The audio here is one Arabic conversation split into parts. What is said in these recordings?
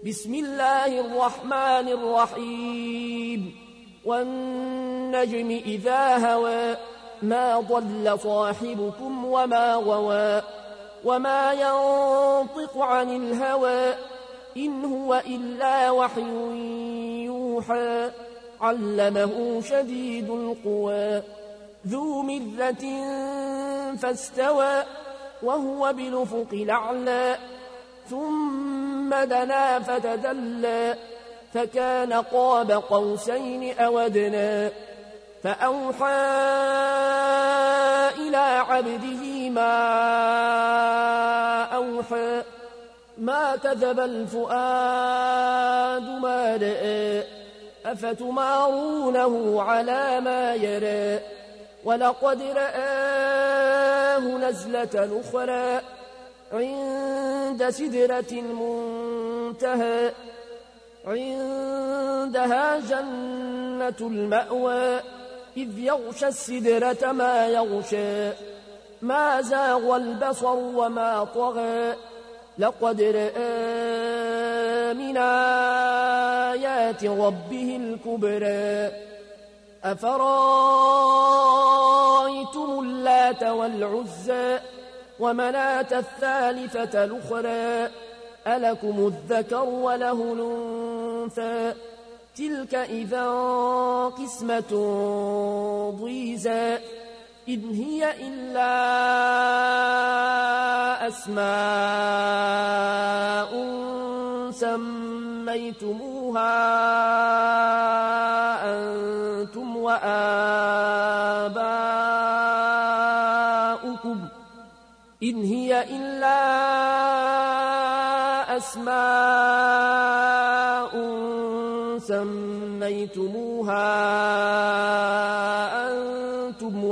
بسم الله الرحمن الرحيم والنجم إذا هوى ما ضل صاحبكم وما غوى وما ينطق عن الهوى إن هو إلا وحي يوحى علمه شديد القوى ذو مرة فاستوى وهو بالأفق الأعلى ثم دنا فتدلى فكان قاب قوسين أو أدنى فأوحى إلى عبده ما أوحى ما كذب الفؤاد ما رأى أفتمارونه على ما يرى ولقد رآه نزلة أخرى عند سدرة المنتهى عندها جنة المأوى إذ يغشى السدرة ما يغشى ما زاغ البصر وما طغى لقد رأى من آيات ربه الكبرى أفرأيتم اللات والعزى ومناة الثالثة الأخرى ألكم الذكر وله الأنثى تلك إذا قسمة ضيزى إن هي إلا أسماء سميتموها أنتم وآباؤكم إن هي إلا أسماء سميتموها أنتم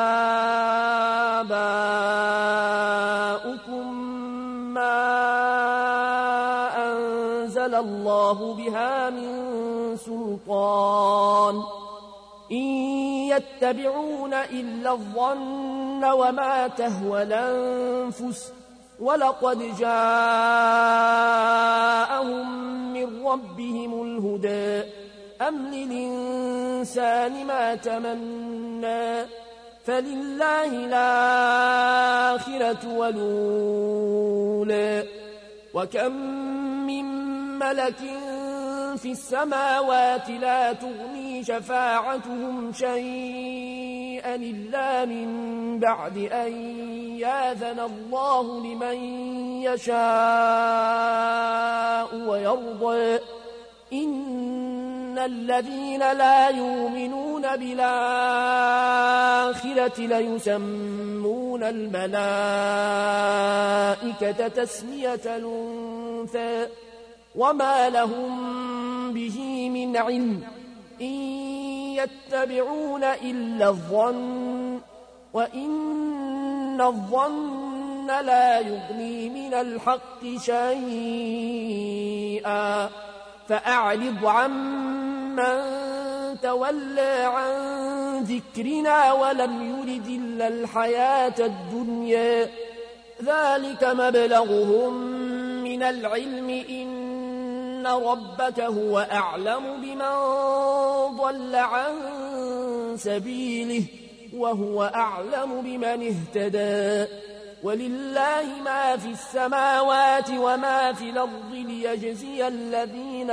وآباؤكم ما أنزل الله بها من سلطان إن يتبعون إلا الظن وما تهوى الأنفس ولقد جاءهم من ربهم الهدى أم للإنسان ما تمنى فلله الآخرة والأولى وكم من ملك في السماوات لا تغني شفاعتهم شيئا إلا من بعد أن يأذن الله لمن يشاء ويرضى إن الذين لا يؤمنون بالآخرة ليسمون الملائكة تسمية الأنثى وما لهم به من علم إن يتبعون إلا الظن وإن الظن لا يغني من الحق شيئا فأعرض عمن تولى عن ذكرنا ولم يرد إلا الحياة الدنيا ذلك مبلغهم من العلم إن ربك هو أعلم بمن ضل عن سبيله وهو أعلم بمن اهتدى ولله ما في السماوات وما في الأرض ليجزي الذين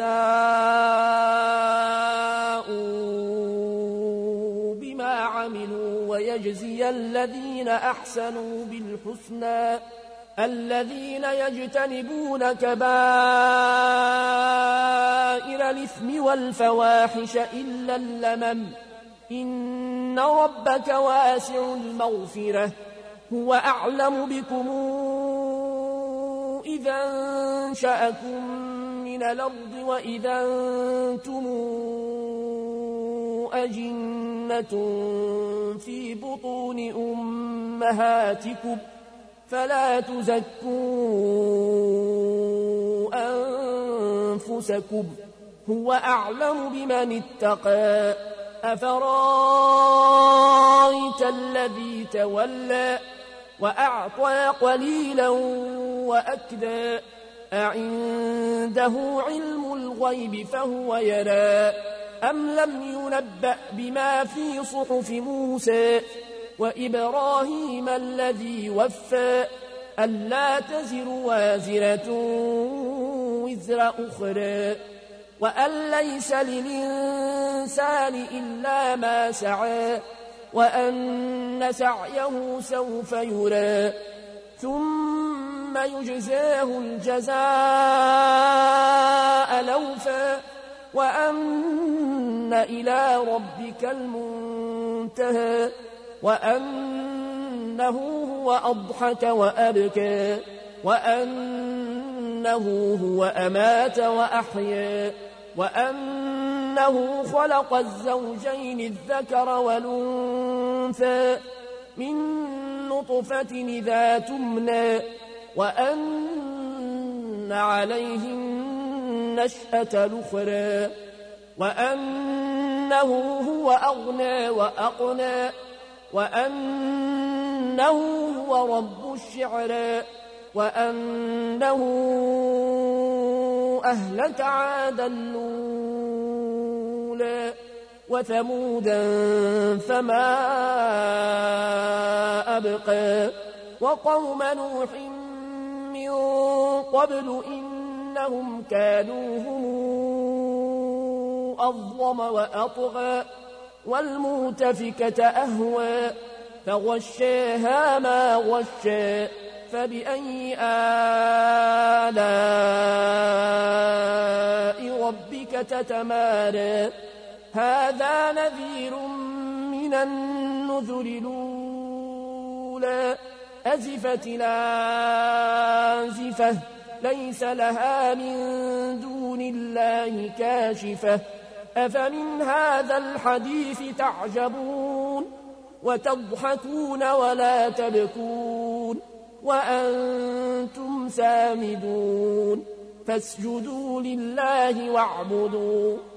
أساءوا بما عملوا ويجزي الذين أحسنوا بالحسنى الذين يجتنبون كبائر الإثم والفواحش إلا اللمم إن ربك واسع المغفرة هو أعلم بكم إذا انشأكم من الأرض وإذا أنتم أجنة في بطون أمهاتكم فلا تزكوا أنفسكم هو أعلم بمن اتقى أفرأيت الذي تولى وأعطى قليلا وأكدى أعنده علم الغيب فهو يرى أم لم ينبأ بما في صحف موسى وإبراهيم الذي وفى ألا تزر وازرة وزر أخرى وأن ليس للإنسان إلا ما سعى وأن سعيه سوف يرى ثم يجزاه الجزاء الأوفى وأن إلى ربك المنتهى وأنه هو أضحك وأبكى وأنه هو أمات وأحيا وأنه خلق الزوجين الذكر والأنثى من نطفة إذا تمنى وأن عليه النشأة الأخرى وأنه هو أغنى وأقنى وأنه هو رب الشعرى وأنه أهلك عادا الأولى وثمودا فما أبقى وقوم نوح من قبل إنهم كانوا هم أظلم وأطغى والمؤتفكة أهوى فغشاها ما غشى فبأي آلاء ربك تتمارى هذا نذير من النذر الأولى أزفت الآزفة ليس لها من دون الله كاشفة أفمن هذا الحديث تعجبون وتضحكون ولا تبكون وأنتم سامدون فاسجدوا لله واعبدوا